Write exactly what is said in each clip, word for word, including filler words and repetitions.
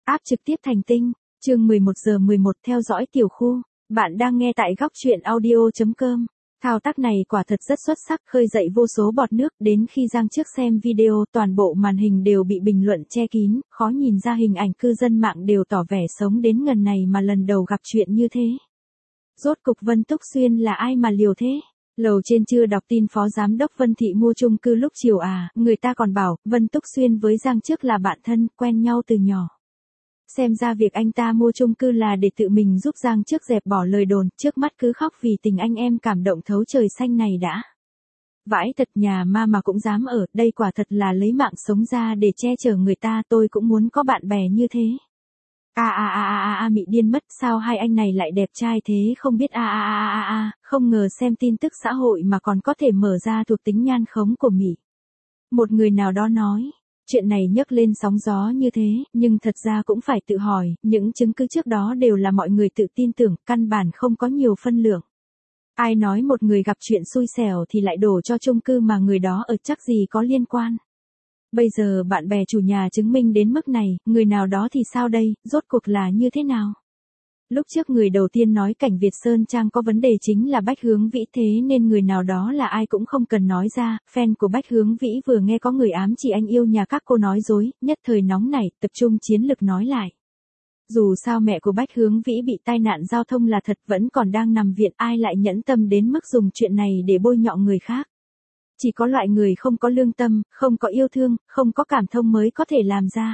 Áp trực tiếp thành tinh, chương mười một giờ mười một theo dõi tiểu khu, bạn đang nghe tại góc truyện audio chấm com. Thao tác này quả thật rất xuất sắc, khơi dậy vô số bọt nước, đến khi Giang Trước xem video, toàn bộ màn hình đều bị bình luận che kín, khó nhìn ra hình ảnh, cư dân mạng đều tỏ vẻ sống đến ngần này mà lần đầu gặp chuyện như thế. Rốt cục Vân Túc Xuyên là ai mà liều thế? Lầu trên chưa đọc tin Phó Giám đốc Vân Thị mua chung cư lúc chiều à, người ta còn bảo, Vân Túc Xuyên với Giang Trước là bạn thân, quen nhau từ nhỏ. Xem ra việc anh ta mua chung cư là để tự mình giúp Giang Trước dẹp bỏ lời đồn, trước mắt cứ khóc vì tình anh em cảm động thấu trời xanh này đã. Vãi thật, nhà ma mà cũng dám ở, đây quả thật là lấy mạng sống ra để che chở người ta, tôi cũng muốn có bạn bè như thế. A a a a a mị điên mất, sao hai anh này lại đẹp trai thế không biết a a a a a, không ngờ xem tin tức xã hội mà còn có thể mở ra thuộc tính nhan khống của Mỹ. Một người nào đó nói, chuyện này nhấc lên sóng gió như thế, nhưng thật ra cũng phải tự hỏi, những chứng cứ trước đó đều là mọi người tự tin tưởng, căn bản không có nhiều phân lượng. Ai nói một người gặp chuyện xui xẻo thì lại đổ cho chung cư mà người đó ở chắc gì có liên quan. Bây giờ bạn bè chủ nhà chứng minh đến mức này, người nào đó thì sao đây, rốt cuộc là như thế nào? Lúc trước người đầu tiên nói cảnh Việt Sơn Trang có vấn đề chính là Bách Hướng Vĩ, thế nên người nào đó là ai cũng không cần nói ra, fan của Bách Hướng Vĩ vừa nghe có người ám chỉ anh yêu nhà các cô nói dối, nhất thời nóng nảy, tập trung chiến lực nói lại. Dù sao mẹ của Bách Hướng Vĩ bị tai nạn giao thông là thật, vẫn còn đang nằm viện, ai lại nhẫn tâm đến mức dùng chuyện này để bôi nhọ người khác. Chỉ có loại người không có lương tâm, không có yêu thương, không có cảm thông mới có thể làm ra.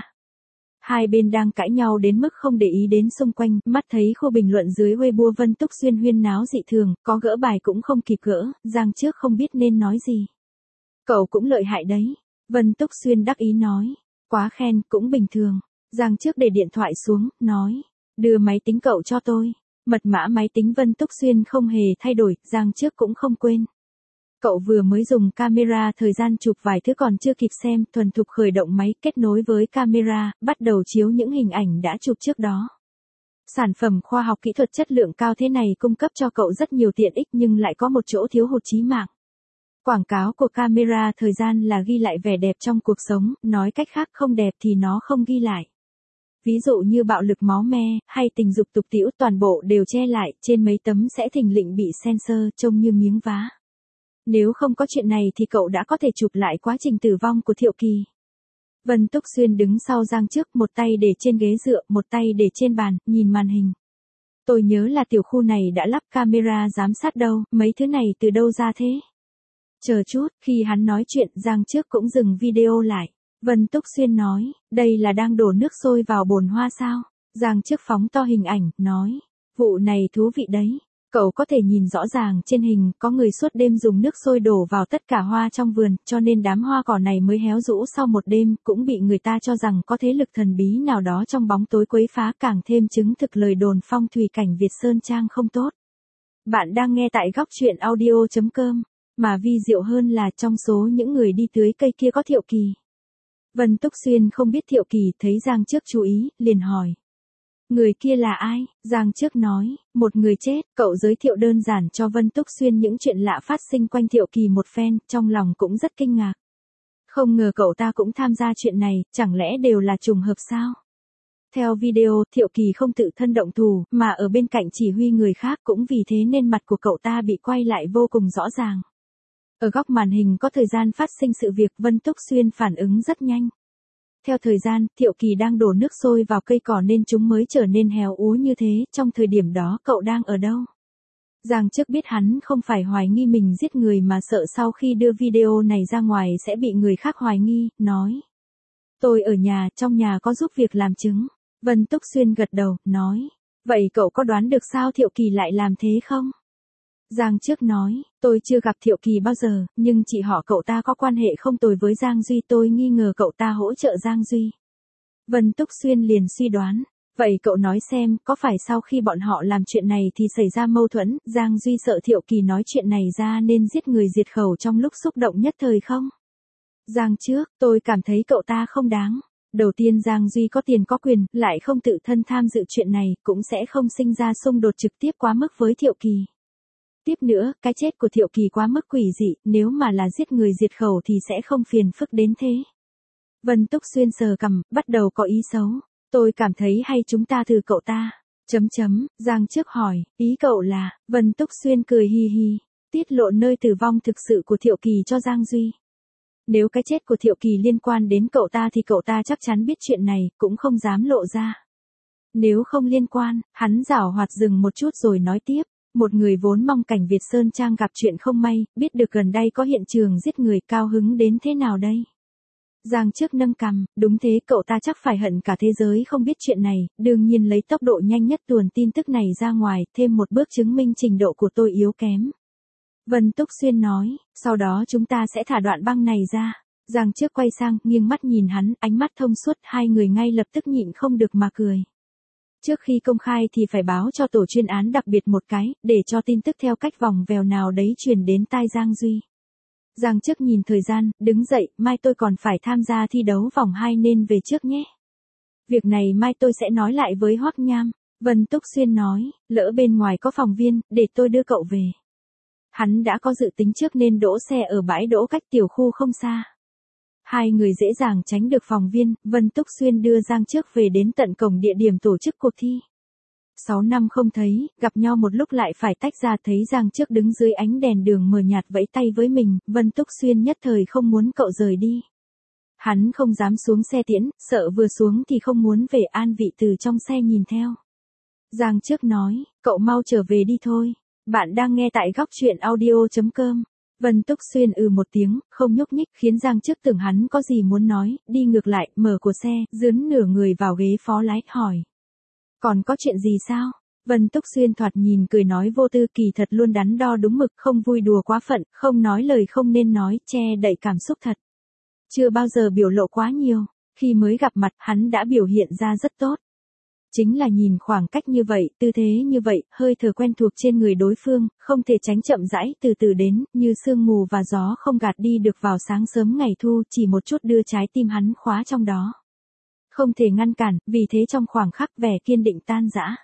Hai bên đang cãi nhau đến mức không để ý đến xung quanh, mắt thấy khu bình luận dưới Weibo Vân Túc Xuyên huyên náo dị thường, có gỡ bài cũng không kịp gỡ, Giang Trước không biết nên nói gì. Cậu cũng lợi hại đấy, Vân Túc Xuyên đắc ý nói, quá khen, cũng bình thường. Giang Trước để điện thoại xuống, nói, đưa máy tính cậu cho tôi. Mật mã máy tính Vân Túc Xuyên không hề thay đổi, Giang Trước cũng không quên. Cậu vừa mới dùng camera thời gian chụp vài thứ còn chưa kịp xem, thuần thục khởi động máy, kết nối với camera, bắt đầu chiếu những hình ảnh đã chụp trước đó. Sản phẩm khoa học kỹ thuật chất lượng cao thế này cung cấp cho cậu rất nhiều tiện ích nhưng lại có một chỗ thiếu hụt chí mạng. Quảng cáo của camera thời gian là ghi lại vẻ đẹp trong cuộc sống, nói cách khác không đẹp thì nó không ghi lại. Ví dụ như bạo lực máu me, hay tình dục tục tĩu, toàn bộ đều che lại, trên mấy tấm sẽ thình lình bị censor, trông như miếng vá. Nếu không có chuyện này thì cậu đã có thể chụp lại quá trình tử vong của Thiệu Kỳ. Vân Túc Xuyên đứng sau Giang Trước, một tay để trên ghế dựa, một tay để trên bàn, nhìn màn hình. Tôi nhớ là tiểu khu này đã lắp camera giám sát đâu, mấy thứ này từ đâu ra thế? Chờ chút, khi hắn nói chuyện, Giang Trước cũng dừng video lại. Vân Túc Xuyên nói, đây là đang đổ nước sôi vào bồn hoa sao? Giang Trước phóng to hình ảnh, nói, vụ này thú vị đấy. Cậu có thể nhìn rõ ràng trên hình, có người suốt đêm dùng nước sôi đổ vào tất cả hoa trong vườn, cho nên đám hoa cỏ này mới héo rũ sau một đêm, cũng bị người ta cho rằng có thế lực thần bí nào đó trong bóng tối quấy phá, càng thêm chứng thực lời đồn phong thủy cảnh Việt Sơn Trang không tốt. Bạn đang nghe tại góc truyện audio chấm com, mà vi diệu hơn là trong số những người đi tưới cây kia có Thiệu Kỳ. Vân Túc Xuyên không biết Thiệu Kỳ, thấy Giang Trước chú ý, liền hỏi. Người kia là ai? Giang Trước nói, một người chết, cậu giới thiệu đơn giản cho Vân Túc Xuyên những chuyện lạ phát sinh quanh Thiệu Kỳ một phen, trong lòng cũng rất kinh ngạc. Không ngờ cậu ta cũng tham gia chuyện này, chẳng lẽ đều là trùng hợp sao? Theo video, Thiệu Kỳ không tự thân động thủ, mà ở bên cạnh chỉ huy người khác, cũng vì thế nên mặt của cậu ta bị quay lại vô cùng rõ ràng. Ở góc màn hình có thời gian phát sinh sự việc, Vân Túc Xuyên phản ứng rất nhanh. Theo thời gian, Thiệu Kỳ đang đổ nước sôi vào cây cỏ nên chúng mới trở nên héo úa như thế, trong thời điểm đó cậu đang ở đâu? Giang Trước biết hắn không phải hoài nghi mình giết người mà sợ sau khi đưa video này ra ngoài sẽ bị người khác hoài nghi, nói. Tôi ở nhà, trong nhà có giúp việc làm chứng. Vân Túc Xuyên gật đầu, nói. Vậy cậu có đoán được sao Thiệu Kỳ lại làm thế không? Giang Trước nói, tôi chưa gặp Thiệu Kỳ bao giờ, nhưng chị họ cậu ta có quan hệ không tồi với Giang Duy, tôi nghi ngờ cậu ta hỗ trợ Giang Duy. Vân Túc Xuyên liền suy đoán, vậy cậu nói xem, có phải sau khi bọn họ làm chuyện này thì xảy ra mâu thuẫn, Giang Duy sợ Thiệu Kỳ nói chuyện này ra nên giết người diệt khẩu trong lúc xúc động nhất thời không? Giang Trước, tôi cảm thấy cậu ta không đáng. Đầu tiên Giang Duy có tiền có quyền, lại không tự thân tham dự chuyện này, cũng sẽ không sinh ra xung đột trực tiếp quá mức với Thiệu Kỳ. Tiếp nữa, cái chết của Thiệu Kỳ quá mức quỷ dị, nếu mà là giết người diệt khẩu thì sẽ không phiền phức đến thế. Vân Túc Xuyên sờ cằm, bắt đầu có ý xấu. Tôi cảm thấy hay chúng ta thử cậu ta. Chấm chấm, Giang Trước hỏi, ý cậu là, Vân Túc Xuyên cười hi hi, tiết lộ nơi tử vong thực sự của Thiệu Kỳ cho Giang Duy. Nếu cái chết của Thiệu Kỳ liên quan đến cậu ta thì cậu ta chắc chắn biết chuyện này, cũng không dám lộ ra. Nếu không liên quan, hắn giảo hoạt dừng một chút rồi nói tiếp, một người vốn mong cảnh Việt Sơn Trang gặp chuyện không may, biết được gần đây có hiện trường giết người, cao hứng đến thế nào đây? Giang Trước nâng cằm, đúng thế, cậu ta chắc phải hận cả thế giới không biết chuyện này, đương nhiên lấy tốc độ nhanh nhất tuồn tin tức này ra ngoài, thêm một bước chứng minh trình độ của tôi yếu kém. Vân Túc Xuyên nói, sau đó chúng ta sẽ thả đoạn băng này ra. Giang Trước quay sang, nghiêng mắt nhìn hắn, ánh mắt thông suốt, hai người ngay lập tức nhịn không được mà cười. Trước khi công khai thì phải báo cho tổ chuyên án đặc biệt một cái, để cho tin tức theo cách vòng vèo nào đấy truyền đến tai Giang Duy. Giang Trước nhìn thời gian, đứng dậy, mai tôi còn phải tham gia thi đấu vòng hai nên về trước nhé. Việc này mai tôi sẽ nói lại với Hoắc Nham. Vân Túc Xuyên nói, lỡ bên ngoài có phòng viên, để tôi đưa cậu về. Hắn đã có dự tính trước nên đỗ xe ở bãi đỗ cách tiểu khu không xa. Hai người dễ dàng tránh được phòng viên, Vân Túc Xuyên đưa Giang Trước về đến tận cổng địa điểm tổ chức cuộc thi. Sáu năm không thấy, gặp nhau một lúc lại phải tách ra, thấy Giang Trước đứng dưới ánh đèn đường mờ nhạt vẫy tay với mình, Vân Túc Xuyên nhất thời không muốn cậu rời đi. Hắn không dám xuống xe tiễn, sợ vừa xuống thì không muốn về, an vị từ trong xe nhìn theo. Giang Trước nói, cậu mau trở về đi thôi. Bạn đang nghe tại góc truyện audio chấm com. Vân Túc Xuyên ừ một tiếng, không nhúc nhích, khiến Giang Trước tưởng hắn có gì muốn nói, đi ngược lại, mở của xe, dướn nửa người vào ghế phó lái, hỏi. Còn có chuyện gì sao? Vân Túc Xuyên thoạt nhìn cười nói vô tư, kỳ thật luôn đắn đo đúng mực, không vui đùa quá phận, không nói lời không nên nói, che đậy cảm xúc thật. Chưa bao giờ biểu lộ quá nhiều, khi mới gặp mặt hắn đã biểu hiện ra rất tốt. Chính là nhìn khoảng cách như vậy, tư thế như vậy, hơi thở quen thuộc trên người đối phương, không thể tránh, chậm rãi, từ từ đến, như sương mù và gió không gạt đi được vào sáng sớm ngày thu, chỉ một chút đưa trái tim hắn khóa trong đó. Không thể ngăn cản, vì thế trong khoảng khắc vẻ kiên định tan rã.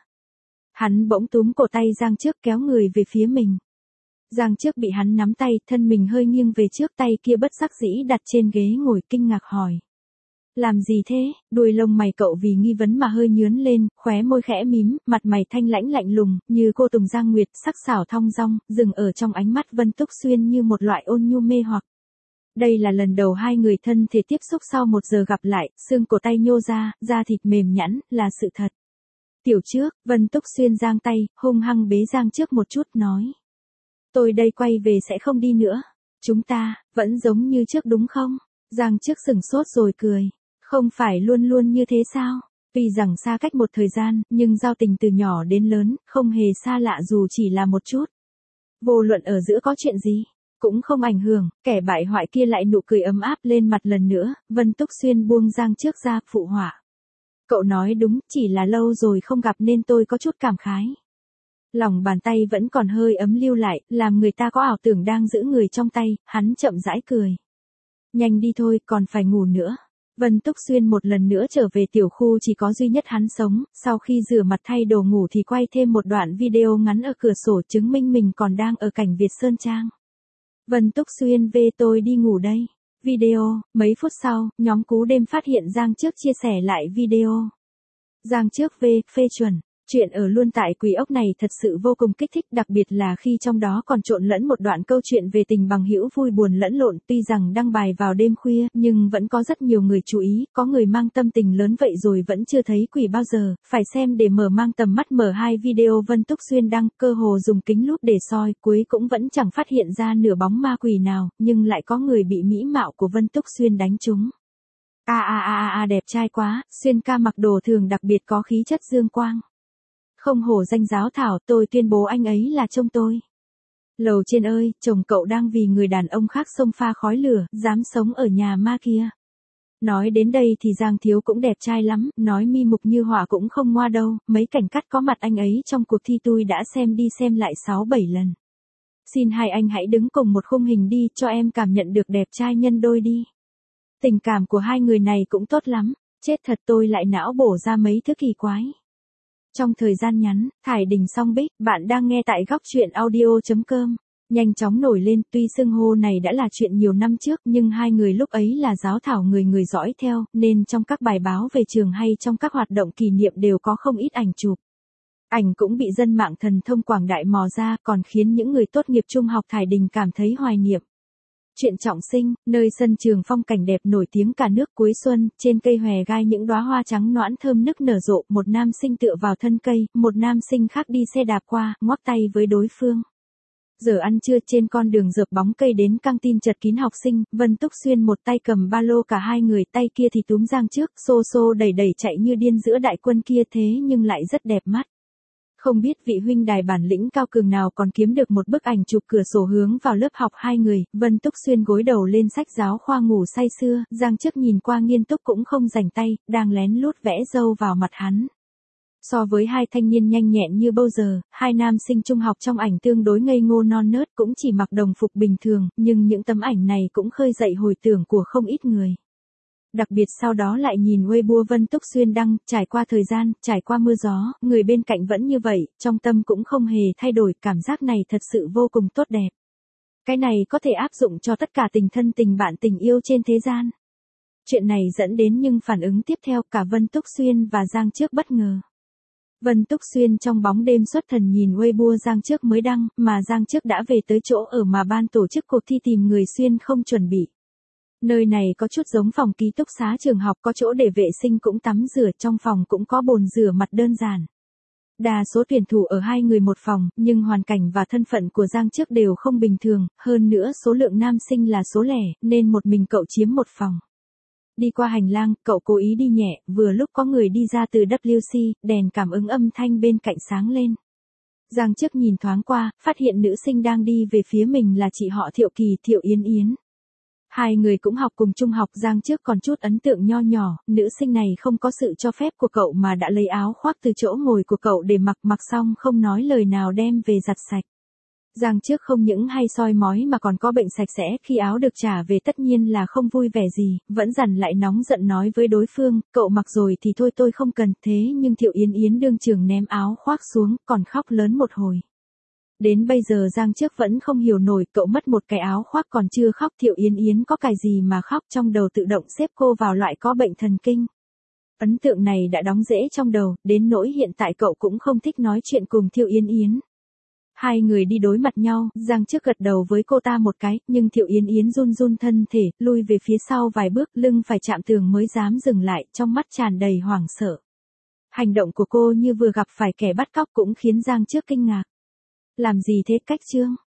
Hắn bỗng túm cổ tay Giang Trước kéo người về phía mình. Giang Trước bị hắn nắm tay, thân mình hơi nghiêng về trước, tay kia bất đắc dĩ đặt trên ghế ngồi, kinh ngạc hỏi. Làm gì thế? Đuôi lông mày cậu vì nghi vấn mà hơi nhướn lên, khóe môi khẽ mím, mặt mày thanh lãnh lạnh lùng, như cô Tùng Giang Nguyệt, sắc sảo thong dong, dừng ở trong ánh mắt Vân Túc Xuyên như một loại ôn nhu mê hoặc. Đây là lần đầu hai người thân thể tiếp xúc sau một giờ gặp lại, xương cổ tay nhô ra, da thịt mềm nhẵn, là sự thật. Tiểu Trước, Vân Túc Xuyên giang tay, hung hăng bế Giang Trước một chút, nói. Tôi đây quay về sẽ không đi nữa. Chúng ta, vẫn giống như trước đúng không? Giang Trước sửng sốt rồi cười. Không phải luôn luôn như thế sao? Tuy rằng xa cách một thời gian, nhưng giao tình từ nhỏ đến lớn, không hề xa lạ dù chỉ là một chút. Vô luận ở giữa có chuyện gì, cũng không ảnh hưởng, kẻ bại hoại kia lại nụ cười ấm áp lên mặt lần nữa, Vân Túc Xuyên buông Giang Trước ra, phụ họa. Cậu nói đúng, chỉ là lâu rồi không gặp nên tôi có chút cảm khái. Lòng bàn tay vẫn còn hơi ấm lưu lại, làm người ta có ảo tưởng đang giữ người trong tay, hắn chậm rãi cười. Nhanh đi thôi, còn phải ngủ nữa. Vân Túc Xuyên một lần nữa trở về tiểu khu, chỉ có duy nhất hắn sống, sau khi rửa mặt thay đồ ngủ thì quay thêm một đoạn video ngắn ở cửa sổ chứng minh mình còn đang ở cảnh Việt Sơn Trang. Vân Túc Xuyên về tôi đi ngủ đây. Video, mấy phút sau, nhóm Cú Đêm phát hiện Giang Trước chia sẻ lại video. Giang Trước về, phê chuẩn. Chuyện ở luôn tại Quỷ Ốc này thật sự vô cùng kích thích, đặc biệt là khi trong đó còn trộn lẫn một đoạn câu chuyện về tình bằng hữu vui buồn lẫn lộn. Tuy rằng đăng bài vào đêm khuya, nhưng vẫn có rất nhiều người chú ý, có người mang tâm tình lớn vậy rồi vẫn chưa thấy quỷ bao giờ, phải xem để mở mang tầm mắt. Mở hai video Vân Túc Xuyên đăng, cơ hồ dùng kính lúp để soi, cuối cũng vẫn chẳng phát hiện ra nửa bóng ma quỷ nào, nhưng lại có người bị mỹ mạo của Vân Túc Xuyên đánh trúng. A a a a đẹp trai quá, Xuyên ca mặc đồ thường đặc biệt có khí chất dương quang. Không hổ danh giáo thảo, tôi tuyên bố anh ấy là chồng tôi. Lầu trên ơi, chồng cậu đang vì người đàn ông khác xông pha khói lửa, dám sống ở nhà ma kia. Nói đến đây thì Giang Thiếu cũng đẹp trai lắm, nói mi mục như họa cũng không ngoa đâu, mấy cảnh cắt có mặt anh ấy trong cuộc thi tôi đã xem đi xem lại sáu bảy lần. Xin hai anh hãy đứng cùng một khung hình đi, cho em cảm nhận được đẹp trai nhân đôi đi. Tình cảm của hai người này cũng tốt lắm, chết thật tôi lại não bổ ra mấy thứ kỳ quái. Trong thời gian ngắn, thải đình song bích, bạn đang nghe tại góc truyện audio chấm com. nhanh chóng nổi lên, tuy xưng hô này đã là chuyện nhiều năm trước nhưng hai người lúc ấy là giáo thảo người người dõi theo, nên trong các bài báo về trường hay trong các hoạt động kỷ niệm đều có không ít ảnh chụp. Ảnh cũng bị dân mạng thần thông quảng đại mò ra, còn khiến những người tốt nghiệp trung học Thải Đình cảm thấy hoài niệm. Chuyện trọng sinh, nơi sân trường phong cảnh đẹp nổi tiếng cả nước cuối xuân, trên cây hòe gai những đóa hoa trắng nõn thơm nức nở rộ, một nam sinh tựa vào thân cây, một nam sinh khác đi xe đạp qua, ngoắc tay với đối phương. Giờ ăn trưa trên con đường dợp bóng cây đến căng tin chật kín học sinh, Vân Túc Xuyên một tay cầm ba lô, cả hai người tay kia thì túm Giang Trước, xô xô đẩy đẩy chạy như điên giữa đại quân kia, thế nhưng lại rất đẹp mắt. Không biết vị huynh đài bản lĩnh cao cường nào còn kiếm được một bức ảnh chụp cửa sổ hướng vào lớp học hai người, Vân Túc Xuyên gối đầu lên sách giáo khoa ngủ say sưa, Giang Trước nhìn qua nghiêm túc cũng không rảnh tay, đang lén lút vẽ dâu vào mặt hắn. So với hai thanh niên nhanh nhẹn như bao giờ, hai nam sinh trung học trong ảnh tương đối ngây ngô non nớt, cũng chỉ mặc đồng phục bình thường, nhưng những tấm ảnh này cũng khơi dậy hồi tưởng của không ít người. Đặc biệt sau đó lại nhìn Weibo Vân Túc Xuyên đăng, trải qua thời gian, trải qua mưa gió, người bên cạnh vẫn như vậy, trong tâm cũng không hề thay đổi, cảm giác này thật sự vô cùng tốt đẹp. Cái này có thể áp dụng cho tất cả tình thân tình bạn tình yêu trên thế gian. Chuyện này dẫn đến nhưng phản ứng tiếp theo, cả Vân Túc Xuyên và Giang Trước bất ngờ. Vân Túc Xuyên trong bóng đêm xuất thần nhìn Weibo Giang Trước mới đăng, mà Giang Trước đã về tới chỗ ở mà ban tổ chức cuộc thi tìm người xuyên không chuẩn bị. Nơi này có chút giống phòng ký túc xá trường học, có chỗ để vệ sinh cũng tắm rửa, trong phòng cũng có bồn rửa mặt đơn giản. Đa số tuyển thủ ở hai người một phòng, nhưng hoàn cảnh và thân phận của Giang Trước đều không bình thường, hơn nữa số lượng nam sinh là số lẻ, nên một mình cậu chiếm một phòng. Đi qua hành lang, cậu cố ý đi nhẹ, vừa lúc có người đi ra từ W C, đèn cảm ứng âm thanh bên cạnh sáng lên. Giang Trước nhìn thoáng qua, phát hiện nữ sinh đang đi về phía mình là chị họ Thiệu Kỳ, Thiệu Yến Yến. Hai người cũng học cùng trung học, Giang Trước còn chút ấn tượng nho nhỏ, nữ sinh này không có sự cho phép của cậu mà đã lấy áo khoác từ chỗ ngồi của cậu để mặc, mặc xong không nói lời nào đem về giặt sạch. Giang Trước không những hay soi mói mà còn có bệnh sạch sẽ, khi áo được trả về tất nhiên là không vui vẻ gì, vẫn dằn lại nóng giận nói với đối phương, cậu mặc rồi thì thôi tôi không cần, thế nhưng Thiệu Yến Yến đương trường ném áo khoác xuống, còn khóc lớn một hồi. Đến bây giờ Giang Trước vẫn không hiểu nổi, cậu mất một cái áo khoác còn chưa khóc, Thiệu Yến Yến có cái gì mà khóc, trong đầu tự động xếp cô vào loại có bệnh thần kinh. Ấn tượng này đã đóng rễ trong đầu, đến nỗi hiện tại cậu cũng không thích nói chuyện cùng Thiệu Yến Yến. Hai người đi đối mặt nhau, Giang Trước gật đầu với cô ta một cái, nhưng Thiệu Yến Yến run run thân thể, lui về phía sau vài bước, lưng phải chạm tường mới dám dừng lại, trong mắt tràn đầy hoảng sợ. Hành động của cô như vừa gặp phải kẻ bắt cóc cũng khiến Giang Trước kinh ngạc. Làm gì thế cách Trương?